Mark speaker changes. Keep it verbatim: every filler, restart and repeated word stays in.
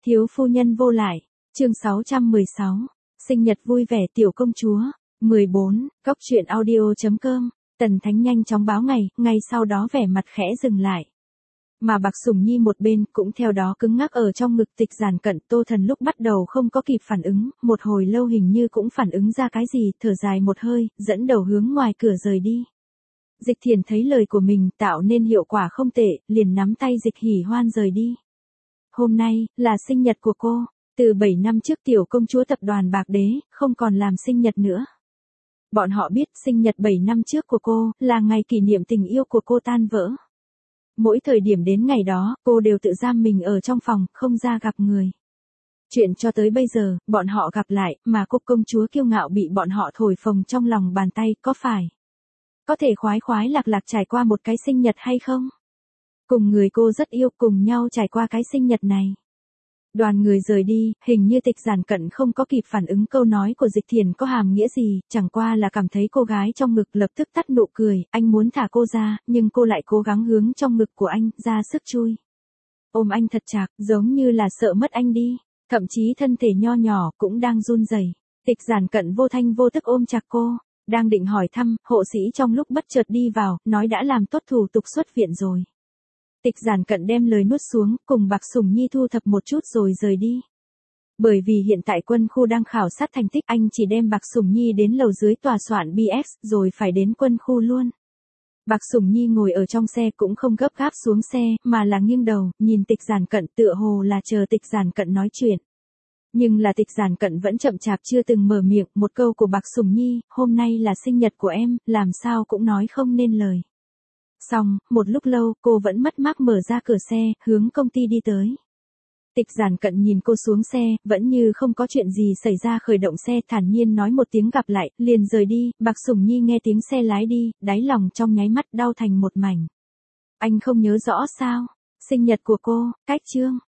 Speaker 1: Thiếu phu nhân vô lại, chương sáu trăm mười sáu, sinh nhật vui vẻ tiểu công chúa, mười bốn, góc truyện audio.com, Tần Thánh nhanh chóng báo ngày, ngay sau đó vẻ mặt khẽ dừng lại. Mà Bạc Sủng Nhi một bên cũng theo đó cứng ngắc ở trong ngực Tịch Giản Cận. Tô Thần lúc bắt đầu không có kịp phản ứng, một hồi lâu hình như cũng phản ứng ra cái gì, thở dài một hơi, dẫn đầu hướng ngoài cửa rời đi. Dịch Thiền thấy lời của mình tạo nên hiệu quả không tệ, liền nắm tay Dịch Hỉ Hoan rời đi. Hôm nay, là sinh nhật của cô, từ bảy năm trước tiểu công chúa tập đoàn Bạc Đế, không còn làm sinh nhật nữa. Bọn họ biết sinh nhật bảy năm trước của cô, là ngày kỷ niệm tình yêu của cô tan vỡ. Mỗi thời điểm đến ngày đó, cô đều tự giam mình ở trong phòng, không ra gặp người. Chuyện cho tới bây giờ, bọn họ gặp lại, mà cô công chúa kiêu ngạo bị bọn họ thổi phồng trong lòng bàn tay, có phải? Có thể khoái khoái lạc lạc trải qua một cái sinh nhật hay không? Cùng người cô rất yêu, cùng nhau trải qua cái sinh nhật này. Đoàn người rời đi, hình như Tịch Giản Cận không có kịp phản ứng câu nói của Dịch Thiền có hàm nghĩa gì, chẳng qua là cảm thấy cô gái trong ngực lập tức tắt nụ cười, anh muốn thả cô ra, nhưng cô lại cố gắng hướng trong ngực của anh, ra sức chui. Ôm anh thật chặt, giống như là sợ mất anh đi, thậm chí thân thể nho nhỏ cũng đang run rẩy. Tịch Giản Cận vô thanh vô tức ôm chặt cô, đang định hỏi thăm, hộ sĩ trong lúc bất chợt đi vào, nói đã làm tốt thủ tục xuất viện rồi. Tịch Giản Cận đem lời nuốt xuống, cùng Bạc Sủng Nhi thu thập một chút rồi rời đi. Bởi vì hiện tại quân khu đang khảo sát thành tích, anh chỉ đem Bạc Sủng Nhi đến lầu dưới tòa soạn bê ép, rồi phải đến quân khu luôn. Bạc Sủng Nhi ngồi ở trong xe cũng không gấp gáp xuống xe, mà là nghiêng đầu, nhìn Tịch Giản Cận tựa hồ là chờ Tịch Giản Cận nói chuyện. Nhưng là Tịch Giản Cận vẫn chậm chạp chưa từng mở miệng, một câu của Bạc Sủng Nhi, hôm nay là sinh nhật của em, làm sao cũng nói không nên lời. Xong, một lúc lâu, cô vẫn mất mát mở ra cửa xe, hướng công ty đi tới. Tịch Giản Cận nhìn cô xuống xe, vẫn như không có chuyện gì xảy ra khởi động xe, thản nhiên nói một tiếng gặp lại, liền rời đi. Bạc Sủng Nhi nghe tiếng xe lái đi, đáy lòng trong nháy mắt đau thành một mảnh. Anh không nhớ rõ sao? Sinh nhật của cô, cách chương.